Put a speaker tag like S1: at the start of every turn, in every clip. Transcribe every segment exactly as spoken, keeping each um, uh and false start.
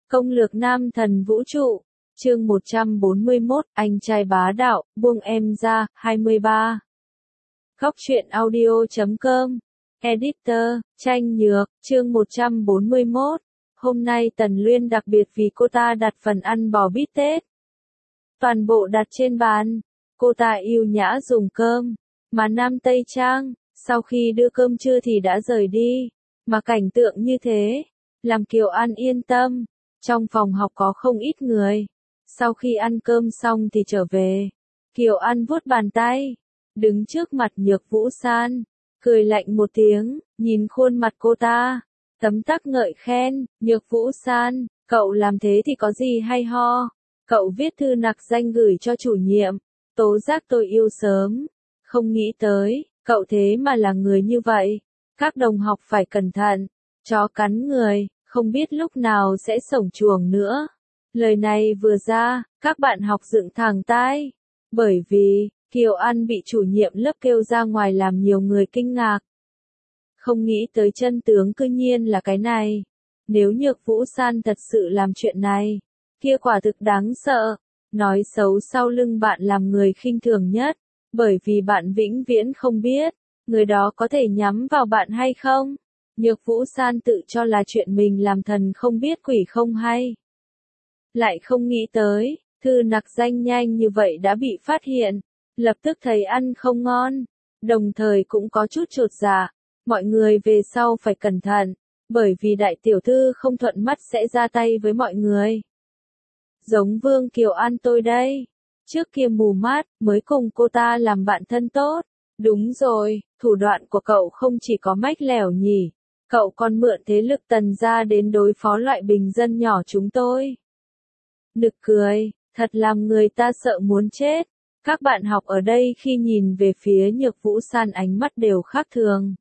S1: Công lược nam thần vũ trụ, chương một trăm bốn mươi mốt, anh trai bá đạo, buông em ra, hai mươi ba. Góc truyện audio chấm com, Editor, Tranh Nhược, chương một trăm bốn mươi mốt. Hôm nay Tần Luyên đặc biệt vì cô ta đặt phần ăn bò bít tết. Toàn bộ đặt trên bàn. Cô ta yêu nhã dùng cơm. Mà nam Tây Trang, sau khi đưa cơm trưa thì đã rời đi. Mà cảnh tượng như thế, làm Kiều An yên tâm. Trong phòng học có không ít người. Sau khi ăn cơm xong thì trở về. Kiều An vuốt bàn tay. Đứng trước mặt Nhược Vũ San. Cười lạnh một tiếng, nhìn khuôn mặt cô ta. Tấm tắc ngợi khen, Nhược Vũ San, cậu làm thế thì có gì hay ho. Cậu viết thư nặc danh gửi cho chủ nhiệm. Tố giác tôi yêu sớm. Không nghĩ tới, cậu thế mà là người như vậy. Các đồng học phải cẩn thận. Chó cắn người, không biết lúc nào sẽ sổng chuồng nữa. Lời này vừa ra, các bạn học dựng thẳng tai. Bởi vì, Kiều An bị chủ nhiệm lớp kêu ra ngoài làm nhiều người kinh ngạc. Không nghĩ tới chân tướng cư nhiên là cái này. Nếu Nhược Vũ San thật sự làm chuyện này, kia quả thực đáng sợ. Nói xấu sau lưng bạn làm người khinh thường nhất. Bởi vì bạn vĩnh viễn không biết, người đó có thể nhắm vào bạn hay không. Nhược Vũ San tự cho là chuyện mình làm thần không biết quỷ không hay. Lại không nghĩ tới, thư nặc danh nhanh như vậy đã bị phát hiện. Lập tức thấy ăn không ngon. Đồng thời cũng có chút chột dạ. Mọi người về sau phải cẩn thận. Bởi vì đại tiểu thư không thuận mắt sẽ ra tay với mọi người. Giống Vương Kiều An tôi đây. Trước kia mù mắt, mới cùng cô ta làm bạn thân tốt. Đúng rồi, thủ đoạn của cậu không chỉ có mách lẻo nhỉ. Cậu còn mượn thế lực Tần gia đến đối phó loại bình dân nhỏ chúng tôi. Nực cười, thật làm người ta sợ muốn chết. Các bạn học ở đây khi nhìn về phía Nhược Vũ San ánh mắt đều khác thường.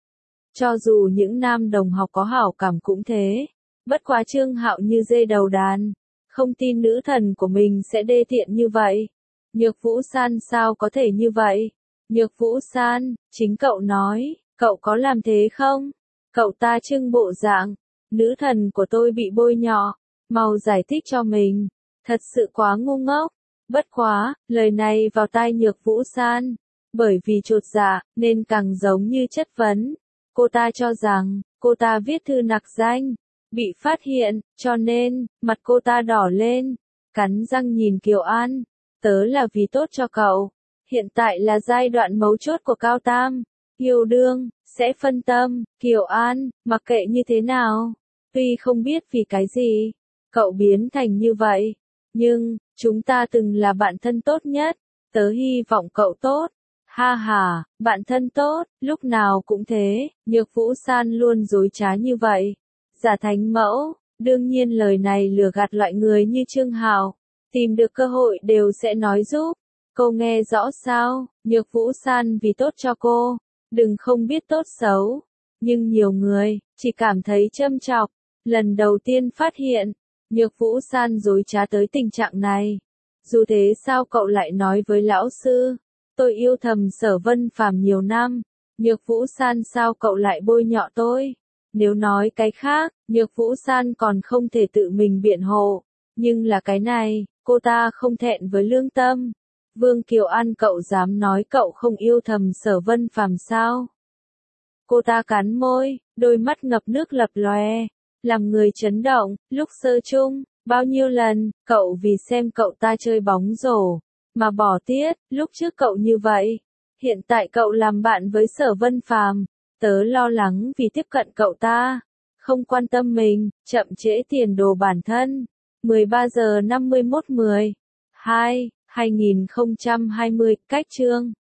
S1: Cho dù những nam đồng học có hảo cảm cũng thế. Bất quá Trương Hạo như dê đầu đàn. Không tin nữ thần của mình sẽ đê tiện như vậy. Nhược Vũ San sao có thể như vậy? Nhược Vũ San, chính cậu nói, cậu có làm thế không? Cậu ta trưng bộ dạng, nữ thần của tôi bị bôi nhọ, mau giải thích cho mình. Thật sự quá ngu ngốc. Bất quá, lời này vào tai Nhược Vũ San. Bởi vì chột dạ, nên càng giống như chất vấn. Cô ta cho rằng, cô ta viết thư nặc danh. Bị phát hiện, cho nên, mặt cô ta đỏ lên. Cắn răng nhìn Kiều An. Tớ là vì tốt cho cậu. Hiện tại là giai đoạn mấu chốt của Cao Tam. Yêu đương, sẽ phân tâm. Kiều An, mặc kệ như thế nào. Tuy không biết vì cái gì, cậu biến thành như vậy. Nhưng, chúng ta từng là bạn thân tốt nhất. Tớ hy vọng cậu tốt. Ha ha, bạn thân tốt, lúc nào cũng thế. Nhược Vũ San luôn dối trá như vậy. Giả thánh mẫu, đương nhiên lời này lừa gạt loại người như Trương Hạo. Tìm được cơ hội đều sẽ nói giúp. Cô nghe rõ sao, Nhược Vũ San vì tốt cho cô. Đừng không biết tốt xấu. Nhưng nhiều người, chỉ cảm thấy châm chọc. Lần đầu tiên phát hiện, Nhược Vũ San dối trá tới tình trạng này. Dù thế sao cậu lại nói với lão sư? Tôi yêu thầm Sở Vân Phàm nhiều năm. Nhược Vũ San sao cậu lại bôi nhọ tôi? Nếu nói cái khác, Nhược Vũ San còn không thể tự mình biện hộ. Nhưng là cái này, cô ta không thẹn với lương tâm. Vương Kiều An cậu dám nói cậu không yêu thầm Sở Vân Phàm sao? Cô ta cắn môi, đôi mắt ngập nước lập lòe. Làm người chấn động, lúc sơ chung, bao nhiêu lần, cậu vì xem cậu ta chơi bóng rổ, mà bỏ tiết, lúc trước cậu như vậy. Hiện tại cậu làm bạn với Sở Vân Phàm, tớ lo lắng vì tiếp cận cậu ta. Không quan tâm mình, chậm trễ tiền đồ bản thân. mười ba giờ năm mươi mốt mười. hai, hai nghìn không trăm hai mươi, cách chương.